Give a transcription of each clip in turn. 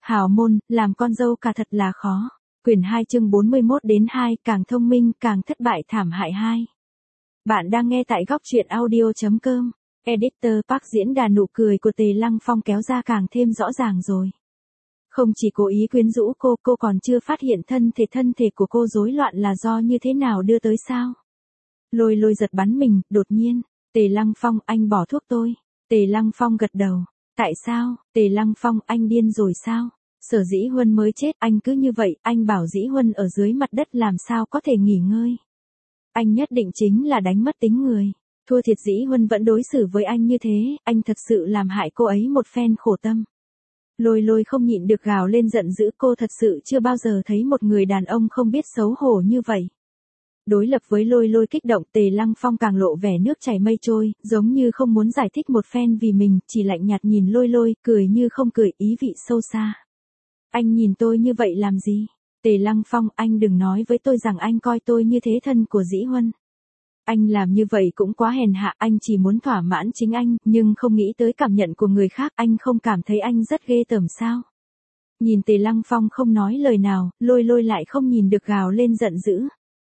Hào môn, làm con dâu cả thật là khó. Quyển 2 chương 41-2, càng thông minh càng thất bại thảm hại 2. Bạn đang nghe tại góc truyện audio.com. Editor Park diễn đà nụ cười của Tề Lăng Phong kéo ra càng thêm rõ ràng rồi. Không chỉ cố ý quyến rũ cô còn chưa phát hiện thân thể của cô rối loạn là do như thế nào đưa tới sao. Lôi lôi giật bắn mình, đột nhiên. Tề Lăng Phong, anh bỏ thuốc tôi. Tề Lăng Phong gật đầu. Tại sao? Tề Lăng Phong, anh điên rồi sao? Sở Dĩ Huân mới chết, anh cứ như vậy, anh bảo Dĩ Huân ở dưới mặt đất làm sao có thể nghỉ ngơi. Anh nhất định chính là đánh mất tính người. Thua thiệt Dĩ Huân vẫn đối xử với anh như thế, anh thật sự làm hại cô ấy một phen khổ tâm. Lôi lôi không nhịn được gào lên giận dữ, cô thật sự chưa bao giờ thấy một người đàn ông không biết xấu hổ như vậy. Đối lập với lôi lôi kích động, Tề Lăng Phong càng lộ vẻ nước chảy mây trôi, giống như không muốn giải thích một phen vì mình, chỉ lạnh nhạt nhìn lôi lôi, cười như không cười, ý vị sâu xa. Anh nhìn tôi như vậy làm gì? Tề Lăng Phong, anh đừng nói với tôi rằng anh coi tôi như thế thân của Dĩ Huân. Anh làm như vậy cũng quá hèn hạ, anh chỉ muốn thỏa mãn chính anh, nhưng không nghĩ tới cảm nhận của người khác, anh không cảm thấy anh rất ghê tởm sao? Nhìn Tề Lăng Phong không nói lời nào, lôi lôi lại không nhìn được gào lên giận dữ.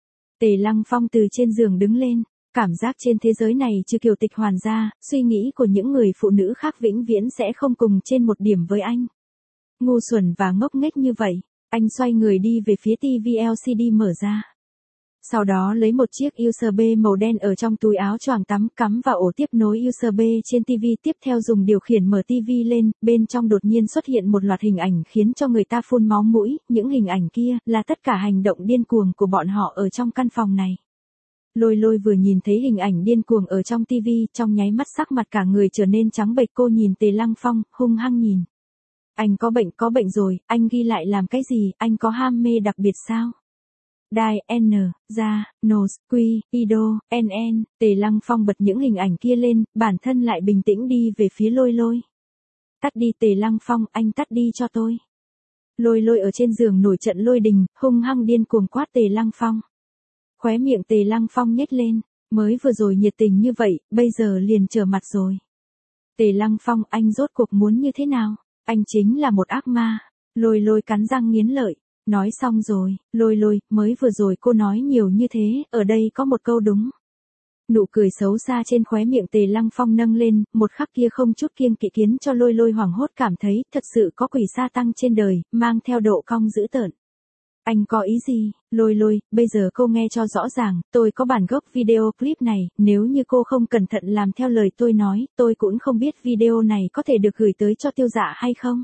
Tề Lăng Phong từ trên giường đứng lên, cảm giác trên thế giới này trừ Kiều Tịch Hoàn ra, suy nghĩ của những người phụ nữ khác vĩnh viễn sẽ không cùng trên một điểm với anh. Ngu xuẩn và ngốc nghếch như vậy, anh xoay người đi về phía TV LCD mở ra. Sau đó lấy một chiếc USB màu đen ở trong túi áo choàng tắm cắm vào ổ tiếp nối USB trên TV, tiếp theo dùng điều khiển mở TV lên, bên trong đột nhiên xuất hiện một loạt hình ảnh khiến cho người ta phun máu mũi, những hình ảnh kia là tất cả hành động điên cuồng của bọn họ ở trong căn phòng này. Lôi lôi vừa nhìn thấy hình ảnh điên cuồng ở trong TV, trong nháy mắt sắc mặt cả người trở nên trắng bệch, cô nhìn Tề Lăng Phong, hung hăng nhìn. Anh có bệnh rồi, anh ghi lại làm cái gì, anh có ham mê đặc biệt sao? Đai, N, Ra, Nos, Quy, Ido, NN, Tề Lăng Phong bật những hình ảnh kia lên, bản thân lại bình tĩnh đi về phía lôi lôi. Tắt đi Tề Lăng Phong, anh tắt đi cho tôi. Lôi lôi ở trên giường nổi trận lôi đình, hung hăng điên cuồng quát Tề Lăng Phong. Khóe miệng Tề Lăng Phong nhếch lên, mới vừa rồi nhiệt tình như vậy, bây giờ liền trở mặt rồi. Tề Lăng Phong, anh rốt cuộc muốn như thế nào? Anh chính là một ác ma. Lôi lôi cắn răng nghiến lợi. Nói xong rồi, lôi lôi, mới vừa rồi cô nói nhiều như thế, ở đây có một câu đúng. Nụ cười xấu xa trên khóe miệng Tề Lăng Phong nâng lên, một khắc kia không chút kiêng kỵ khiến cho lôi lôi hoảng hốt cảm thấy, thật sự có quỷ sa tăng trên đời, mang theo độ cong dữ tợn. Anh có ý gì? Lôi lôi, bây giờ cô nghe cho rõ ràng, tôi có bản gốc video clip này, nếu như cô không cẩn thận làm theo lời tôi nói, tôi cũng không biết video này có thể được gửi tới cho Tiêu Dạ hay không.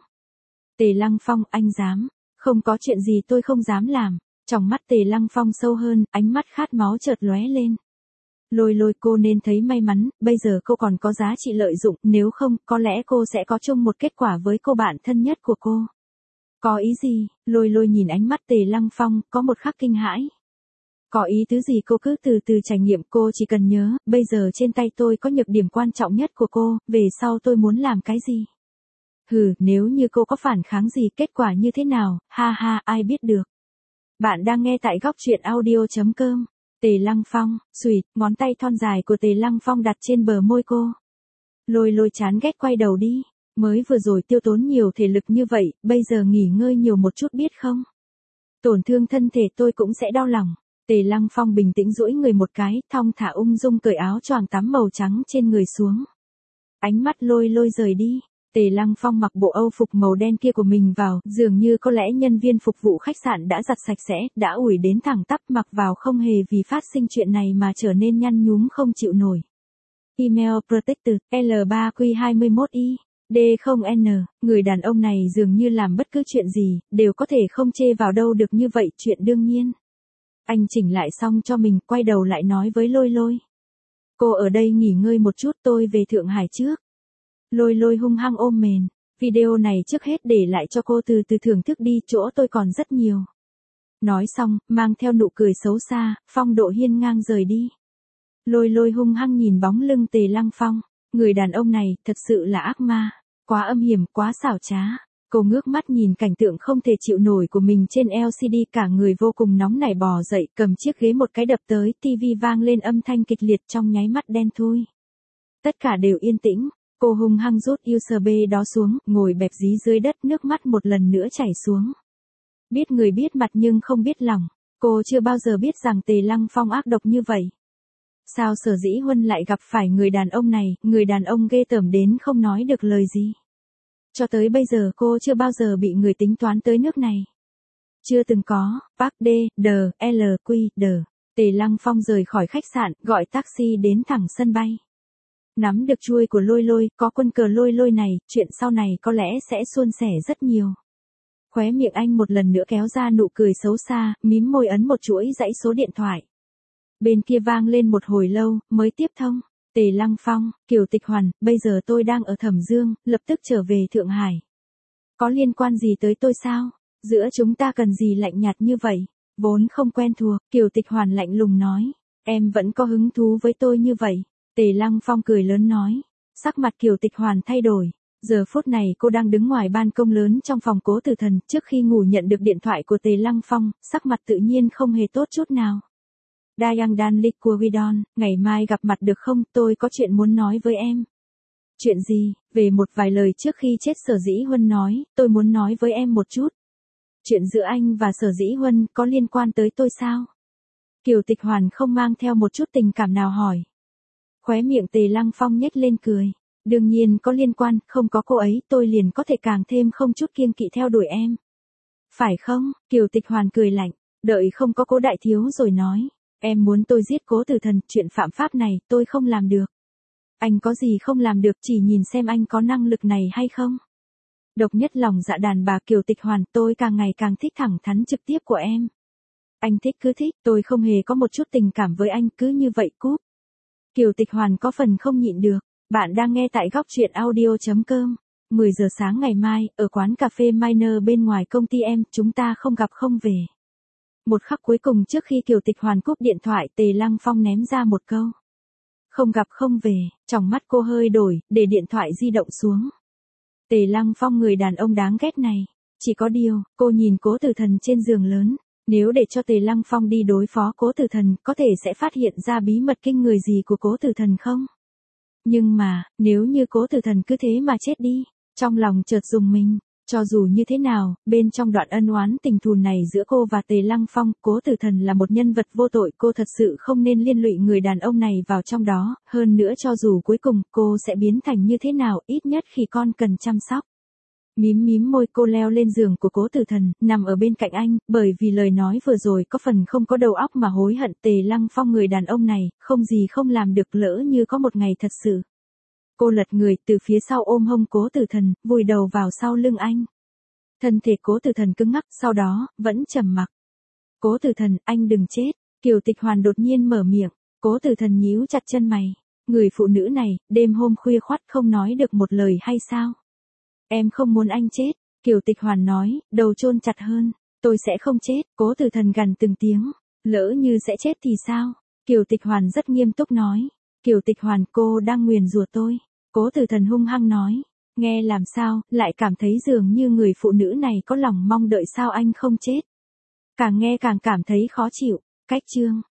Tề Lăng Phong, anh dám? Không có chuyện gì tôi không dám làm. Trong mắt Tề Lăng Phong sâu hơn, ánh mắt khát máu chợt lóe lên. Lôi lôi, cô nên thấy may mắn, bây giờ cô còn có giá trị lợi dụng, nếu không, có lẽ cô sẽ có chung một kết quả với cô bạn thân nhất của cô. Có ý gì? Lôi lôi nhìn ánh mắt Tề Lăng Phong, có một khắc kinh hãi. Có ý tứ gì cô cứ từ từ trải nghiệm, cô chỉ cần nhớ, bây giờ trên tay tôi có nhược điểm quan trọng nhất của cô, về sau tôi muốn làm cái gì? Nếu như cô có phản kháng gì, kết quả như thế nào, ha ha, ai biết được. Bạn đang nghe tại góc truyện audio.com. Tề Lăng Phong, xuỵt, ngón tay thon dài của Tề Lăng Phong đặt trên bờ môi cô. Lôi lôi chán ghét quay đầu đi. Mới vừa rồi tiêu tốn nhiều thể lực như vậy, bây giờ nghỉ ngơi nhiều một chút biết không? Tổn thương thân thể tôi cũng sẽ đau lòng. Tề Lăng Phong bình tĩnh duỗi người một cái, thong thả ung dung cởi áo choàng tắm màu trắng trên người xuống. Ánh mắt lôi lôi rời đi. Tề Lăng Phong mặc bộ Âu phục màu đen kia của mình vào, dường như có lẽ nhân viên phục vụ khách sạn đã giặt sạch sẽ, đã ủi đến thẳng tắp, mặc vào không hề vì phát sinh chuyện này mà trở nên nhăn nhúm không chịu nổi. Email Protected, L3Q21I, D0N, người đàn ông này dường như làm bất cứ chuyện gì, đều có thể không chê vào đâu được như vậy, chuyện đương nhiên. Anh chỉnh lại xong cho mình, quay đầu lại nói với lôi lôi. Cô ở đây nghỉ ngơi một chút, tôi về Thượng Hải trước. Lôi lôi hung hăng ôm mền, video này trước hết để lại cho cô từ từ thưởng thức đi, chỗ tôi còn rất nhiều. Nói xong, mang theo nụ cười xấu xa, phong độ hiên ngang rời đi. Lôi lôi hung hăng nhìn bóng lưng Tề Lăng Phong, người đàn ông này thật sự là ác ma, quá âm hiểm, quá xảo trá. Cô ngước mắt nhìn cảnh tượng không thể chịu nổi của mình trên LCD, cả người vô cùng nóng nảy bò dậy, cầm chiếc ghế một cái đập tới, TV vang lên âm thanh kịch liệt, trong nháy mắt đen thui. Tất cả đều yên tĩnh. Cô hung hăng rút USB đó xuống, ngồi bẹp dí dưới đất, nước mắt một lần nữa chảy xuống. Biết người biết mặt nhưng không biết lòng. Cô chưa bao giờ biết rằng Tề Lăng Phong ác độc như vậy. Sao Sở Dĩ Huân lại gặp phải người đàn ông này, người đàn ông ghê tởm đến không nói được lời gì. Cho tới bây giờ cô chưa bao giờ bị người tính toán tới nước này. Chưa từng có. Park D. Tề Lăng Phong rời khỏi khách sạn, gọi taxi đến thẳng sân bay. Nắm được chuôi của Lôi Lôi, có quân cờ Lôi Lôi này, chuyện sau này có lẽ sẽ suôn sẻ rất nhiều. Khóe miệng anh một lần nữa kéo ra nụ cười xấu xa, mím môi ấn một chuỗi dãy số điện thoại. Bên kia vang lên một hồi lâu, mới tiếp thông. Tề Lăng Phong, Kiều Tịch Hoàn, bây giờ tôi đang ở Thẩm Dương, lập tức trở về Thượng Hải. Có liên quan gì tới tôi sao? Giữa chúng ta cần gì lạnh nhạt như vậy? Vốn không quen thuộc, Kiều Tịch Hoàn lạnh lùng nói. Em vẫn có hứng thú với tôi như vậy. Tề Lăng Phong cười lớn nói. Sắc mặt Kiều Tịch Hoàn thay đổi. Giờ phút này cô đang đứng ngoài ban công lớn trong phòng Cố Tử Thần, trước khi ngủ nhận được điện thoại của Tề Lăng Phong, sắc mặt tự nhiên không hề tốt chút nào. Dayang Dan Liquidon, ngày mai gặp mặt được không, tôi có chuyện muốn nói với em. Chuyện gì? Về một vài lời trước khi chết Sở Dĩ Huân nói, tôi muốn nói với em một chút. Chuyện giữa anh và Sở Dĩ Huân có liên quan tới tôi sao? Kiều Tịch Hoàn không mang theo một chút tình cảm nào hỏi. Khóe miệng Tề Lăng Phong nhếch lên cười. Đương nhiên có liên quan, không có cô ấy tôi liền có thể càng thêm không chút kiêng kỵ theo đuổi em. Phải không? Kiều Tịch Hoàn cười lạnh, đợi không có Cố đại thiếu rồi nói. Em muốn tôi giết Cố Tử Thần, chuyện phạm pháp này tôi không làm được. Anh có gì không làm được, chỉ nhìn xem anh có năng lực này hay không. Độc nhất lòng dạ đàn bà Kiều Tịch Hoàn, tôi càng ngày càng thích thẳng thắn trực tiếp của em. Anh thích cứ thích, tôi không hề có một chút tình cảm với anh, cứ như vậy cúp. Kiều Tịch Hoàn có phần không nhịn được. Bạn đang nghe tại góc truyện audio.com. 10 giờ sáng ngày mai, ở quán cà phê Miner bên ngoài công ty em, chúng ta không gặp không về. Một khắc cuối cùng trước khi Kiều Tịch Hoàn cúp điện thoại, Tề Lăng Phong ném ra một câu. Không gặp không về, trong mắt cô hơi đổi, để điện thoại di động xuống. Tề Lăng Phong người đàn ông đáng ghét này. Chỉ có điều, cô nhìn Cố Tử Thần trên giường lớn. Nếu để cho Tề Lăng Phong đi đối phó Cố Tử Thần, có thể sẽ phát hiện ra bí mật kinh người gì của Cố Tử Thần không? Nhưng mà, nếu như Cố Tử Thần cứ thế mà chết đi, trong lòng chợt rùng mình, cho dù như thế nào, bên trong đoạn ân oán tình thù này giữa cô và Tề Lăng Phong, Cố Tử Thần là một nhân vật vô tội, cô thật sự không nên liên lụy người đàn ông này vào trong đó, hơn nữa cho dù cuối cùng cô sẽ biến thành như thế nào, ít nhất khi con cần chăm sóc. Mím môi cô leo lên giường của Cố Tử Thần, nằm ở bên cạnh anh, bởi vì lời nói vừa rồi có phần không có đầu óc mà hối hận. Tề Lăng Phong người đàn ông này, không gì không làm được, lỡ như có một ngày thật sự. Cô lật người từ phía sau ôm hông Cố Tử Thần, vùi đầu vào sau lưng anh. Thân thể Cố Tử Thần cứng ngắc, sau đó, vẫn trầm mặc. Cố Tử Thần, anh đừng chết. Kiều Tịch Hoàn đột nhiên mở miệng. Cố Tử Thần nhíu chặt chân mày. Người phụ nữ này, đêm hôm khuya khoắt không nói được một lời hay sao? Em không muốn anh chết, Kiều Tịch Hoàn nói, đầu chôn chặt hơn. Tôi sẽ không chết, Cố Tử Thần gằn từng tiếng. Lỡ như sẽ chết thì sao? Kiều Tịch Hoàn rất nghiêm túc nói. Kiều Tịch Hoàn, cô đang nguyền rủa tôi. Cố Tử Thần hung hăng nói. Nghe làm sao, lại cảm thấy dường như người phụ nữ này có lòng mong đợi sao anh không chết. Càng nghe càng cảm thấy khó chịu. Cách chương.